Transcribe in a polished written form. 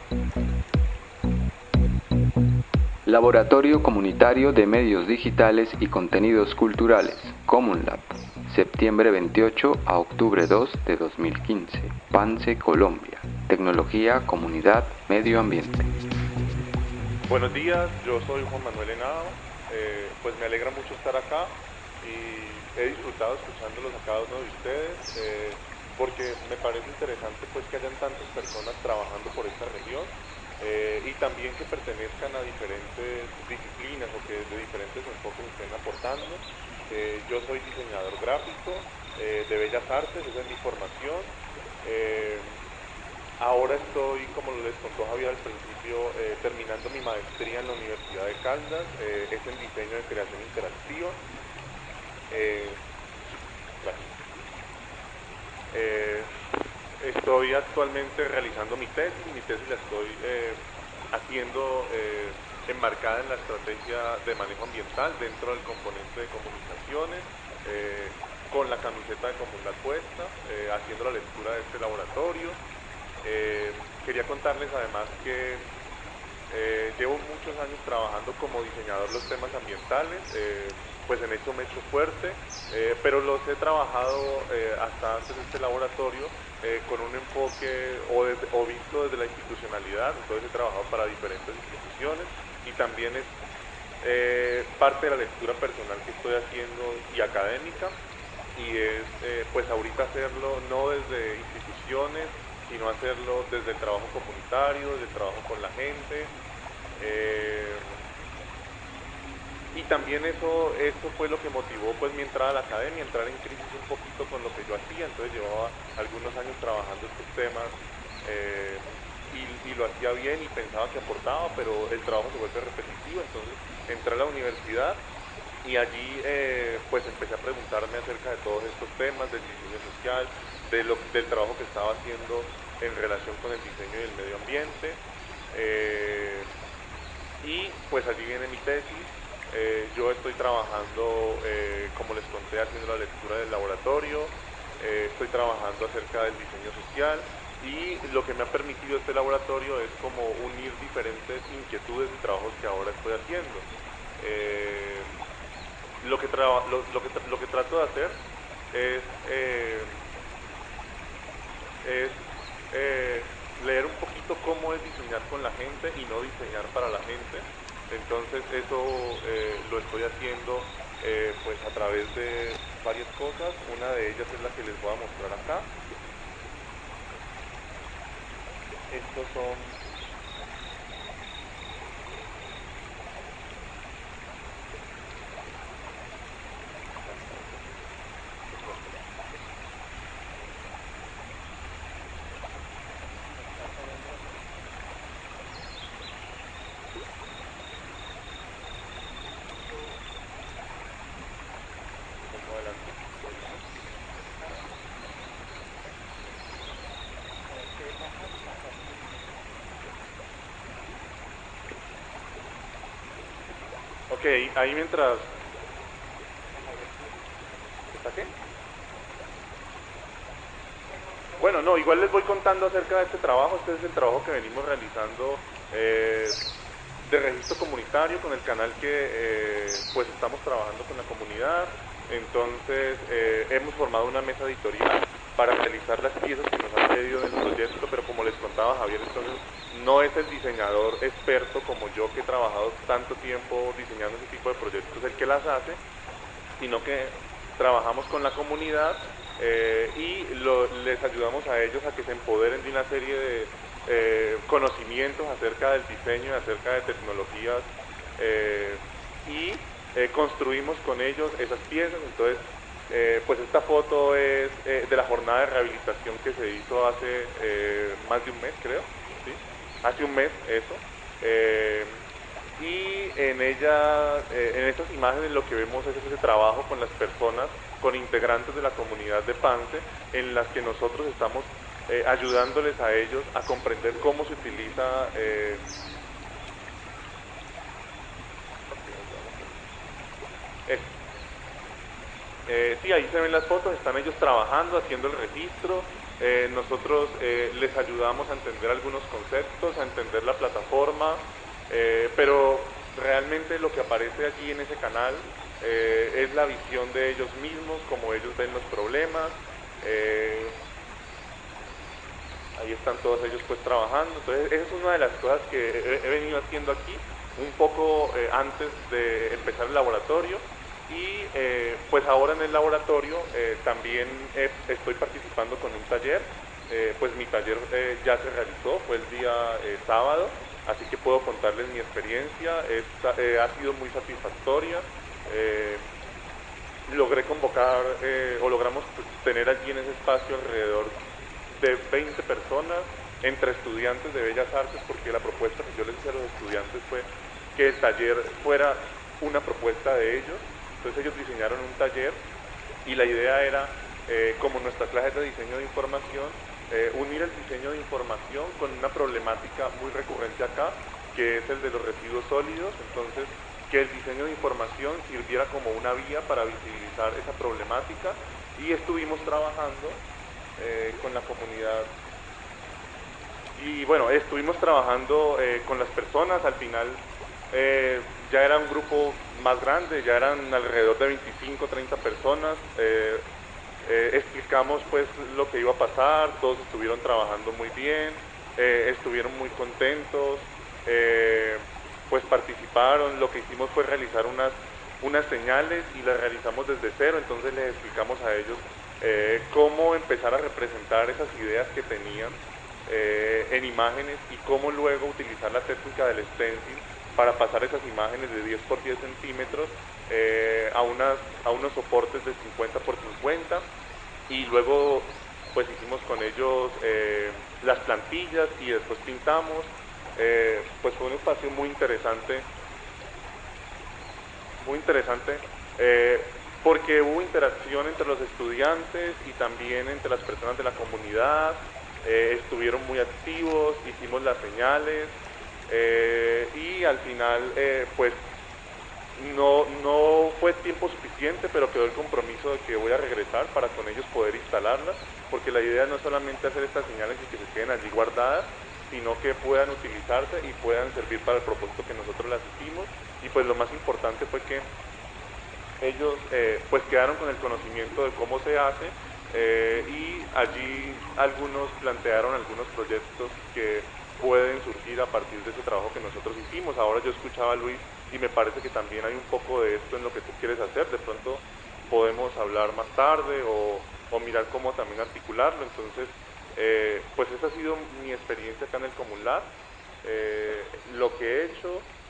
Laboratorio Comunitario de Medios Digitales y Contenidos Culturales, CommonLab, septiembre 28 a octubre 2 de 2015, Pance, Colombia. Tecnología, comunidad, medio ambiente. Buenos días, yo soy Juan Manuel Henao, pues me alegra mucho estar acá y he disfrutado escuchándolos a cada uno de ustedes porque me parece interesante pues que hayan tantas personas trabajando por esta región y también que pertenezcan a diferentes disciplinas o que de diferentes enfoques estén aportando. Yo soy diseñador gráfico de Bellas Artes, esa es mi formación. Eh, Ahora estoy, como les contó Javier al principio, terminando mi maestría en la Universidad de Caldas, es en diseño de creación interactiva. Eh, Gracias. Eh, Estoy actualmente realizando mi tesis la estoy haciendo enmarcada en la estrategia de manejo ambiental dentro del componente de comunicaciones, con la camiseta de Comundad puesta, haciendo la lectura de este laboratorio. Quería contarles además que llevo muchos años trabajando como diseñador los temas ambientales, pues en eso me he hecho fuerte, pero los he trabajado hasta antes de este laboratorio con un enfoque o visto desde la institucionalidad, entonces he trabajado para diferentes instituciones y también es parte de la lectura personal que estoy haciendo y académica, y es pues ahorita hacerlo no desde instituciones, sino hacerlo desde el trabajo comunitario, desde el trabajo con la gente. eh, y también eso fue lo que motivó pues mi entrada a la academia, entrar en crisis un poquito con lo que yo hacía. Entonces llevaba algunos años trabajando estos temas eh, y lo hacía bien y pensaba que aportaba, pero el trabajo se vuelve repetitivo. Entonces entré a la universidad y allí pues empecé a preguntarme acerca de todos estos temas, del diseño social, del trabajo que estaba haciendo en relación con el diseño y el medio ambiente. Eh, y pues allí viene mi tesis. Yo estoy trabajando, como les conté, haciendo la lectura del laboratorio. Estoy trabajando acerca del diseño social y lo que me ha permitido este laboratorio es como unir diferentes inquietudes y trabajos que ahora estoy haciendo. Eh, lo que trato de hacer es, es leer un poquito cómo es diseñar con la gente y no diseñar para la gente. Entonces eso lo estoy haciendo pues a través de varias cosas. Una de ellas es la que les voy a mostrar acá. Estos son... Pongo adelante. Ok, ahí mientras... ¿Está qué? Bueno, no, igual les voy contando acerca de este trabajo. Este es el trabajo que venimos realizando de registro comunitario con el canal que pues estamos trabajando con la comunidad. Entonces hemos formado una mesa editorial para realizar las piezas que nos han pedido en el proyecto, pero como les contaba Javier, entonces no es el diseñador experto como yo, que he trabajado tanto tiempo diseñando ese tipo de proyectos, el que las hace, sino que trabajamos con la comunidad les ayudamos a ellos a que se empoderen de una serie de conocimientos acerca del diseño y acerca de tecnologías, eh, y construimos con ellos esas piezas. Entonces, pues esta foto es de la jornada de rehabilitación que se hizo hace más de un mes, creo, ¿sí? Hace un mes, eso. Eh, y en ella, en estas imágenes, lo que vemos es ese trabajo con las personas, con integrantes de la comunidad de Pance, en las que nosotros estamos ayudándoles a ellos a comprender cómo se utiliza esto. Sí, ahí se ven las fotos, están ellos trabajando, haciendo el registro. nosotros les ayudamos a entender algunos conceptos, a entender la plataforma, pero realmente lo que aparece allí en ese canal es la visión de ellos mismos, como ellos ven los problemas. Ahí están todos ellos pues trabajando. Entonces esa es una de las cosas que he venido haciendo aquí, un poco antes de empezar el laboratorio. Y pues ahora en el laboratorio también estoy participando con un taller. Pues mi taller ya se realizó, fue el día sábado, así que puedo contarles mi experiencia. Ha sido muy satisfactoria. Logré convocar o logramos pues, tener allí en ese espacio alrededor de 20 personas, entre estudiantes de Bellas Artes, porque la propuesta que yo les hice a los estudiantes fue que el taller fuera una propuesta de ellos. Entonces ellos diseñaron un taller y la idea era, como nuestra clase de diseño de información, unir el diseño de información con una problemática muy recurrente acá, que es el de los residuos sólidos. Entonces, que el diseño de información sirviera como una vía para visibilizar esa problemática, y estuvimos trabajando con la comunidad. Y bueno, estuvimos trabajando con las personas. Al final ya era un grupo más grande, ya eran alrededor de 25, 30 personas. Explicamos pues lo que iba a pasar, todos estuvieron trabajando muy bien, estuvieron muy contentos, pues participaron. Lo que hicimos fue realizar unas señales y las realizamos desde cero. Entonces les explicamos a ellos cómo empezar a representar esas ideas que tenían en imágenes, y cómo luego utilizar la técnica del stencil para pasar esas imágenes de 10 por 10 centímetros a unos soportes de 50 por 50, y luego pues hicimos con ellos las plantillas y después pintamos. Pues fue un espacio muy interesante, porque hubo interacción entre los estudiantes y también entre las personas de la comunidad. Estuvieron muy activos, hicimos las señales, y al final pues no fue tiempo suficiente, pero quedó el compromiso de que voy a regresar para con ellos poder instalarlas, porque la idea no es solamente hacer estas señales y que se queden allí guardadas, sino que puedan utilizarse y puedan servir para el propósito que nosotros las hicimos. Y pues lo más importante fue que ellos pues quedaron con el conocimiento de cómo se hace, y allí algunos plantearon algunos proyectos que pueden surgir a partir de ese trabajo que nosotros hicimos. Ahora yo escuchaba a Luis y me parece que también hay un poco de esto en lo que tú quieres hacer. De pronto podemos hablar más tarde o mirar cómo también articularlo. Entonces, pues esa ha sido mi experiencia acá en el Comulab, lo que he hecho.